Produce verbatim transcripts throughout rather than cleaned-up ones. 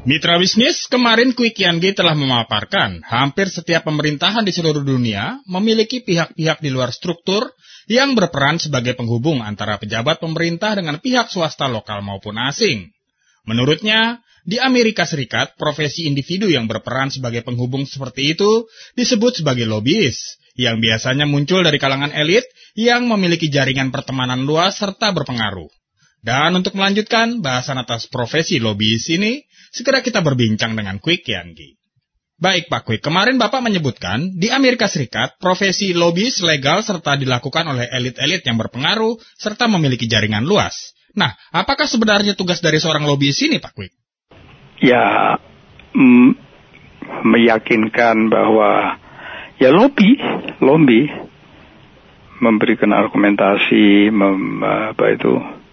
Mitra bisnis, kemarin Quick Yanggi telah memaparkan hampir setiap pemerintahan di seluruh dunia memiliki pihak-pihak di luar struktur yang berperan sebagai penghubung antara pejabat pemerintah dengan pihak swasta lokal maupun asing. Menurutnya, di Amerika Serikat, profesi individu yang berperan sebagai penghubung seperti itu disebut sebagai lobbyis, yang biasanya muncul dari kalangan elit yang memiliki jaringan pertemanan luas serta berpengaruh. Dan untuk melanjutkan bahasan atas profesi lobbyis ini, segera kita berbincang dengan Quick Yanggi. Baik Pak Quick, kemarin Bapak menyebutkan di Amerika Serikat profesi lobbyis legal serta dilakukan oleh elit-elit yang berpengaruh serta memiliki jaringan luas. Nah, apakah sebenarnya tugas dari seorang lobbyis ini Pak Quick? Ya, mm, meyakinkan bahwa ya lobby, lobby memberikan argumentasi, mem, apa itu,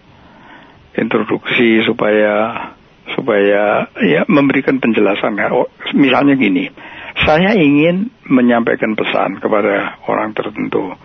introduksi supaya supaya ya memberikan penjelasan. Oh, misalnya gini, saya ingin menyampaikan pesan kepada orang tertentu.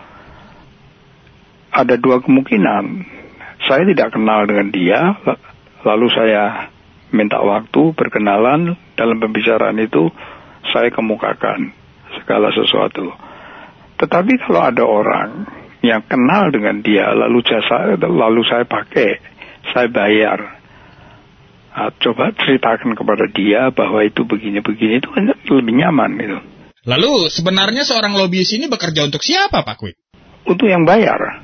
Ada dua kemungkinan. Saya tidak kenal dengan dia, lalu saya minta waktu berkenalan, dalam pembicaraan itu saya kemukakan segala sesuatu. Tetapi kalau ada orang yang kenal dengan dia, lalu jasa lalu saya pakai, saya bayar. Nah, coba ceritakan kepada dia bahwa itu begini-begini, itu lebih nyaman itu. Lalu sebenarnya seorang lobbyis ini bekerja untuk siapa Pak Quick? Untuk yang bayar.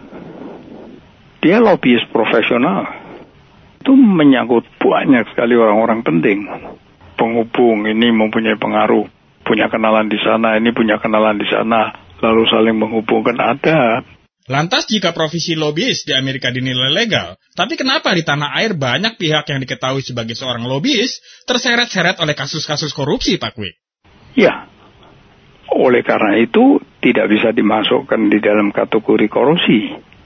Dia lobbyis profesional. Itu menyangkut banyak sekali orang-orang penting. Penghubung ini mempunyai pengaruh, punya kenalan di sana, ini punya kenalan di sana, lalu saling menghubungkan, ada. Lantas jika profesi lobbyis di Amerika dinilai legal, tapi kenapa di tanah air banyak pihak yang diketahui sebagai seorang lobbyis terseret-seret oleh kasus-kasus korupsi, Pak Quick? Ya, oleh karena itu tidak bisa dimasukkan di dalam kategori korupsi.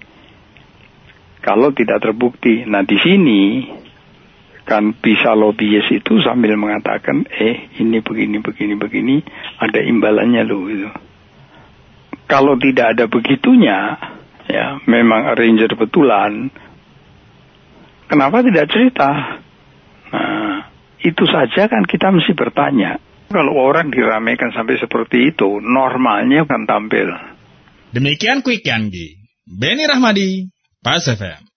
Kalau tidak terbukti, nah di sini kan bisa lobbyis itu sambil mengatakan, eh ini begini, begini, begini, ada imbalannya loh itu. Kalau tidak ada begitunya, ya memang arranger betulan, kenapa tidak cerita? Nah, itu saja kan kita mesti bertanya. Kalau orang diramaikan sampai seperti itu, normalnya kan tampil. Demikian Quick Yanggi. Beni Rahmadi, Pas F M.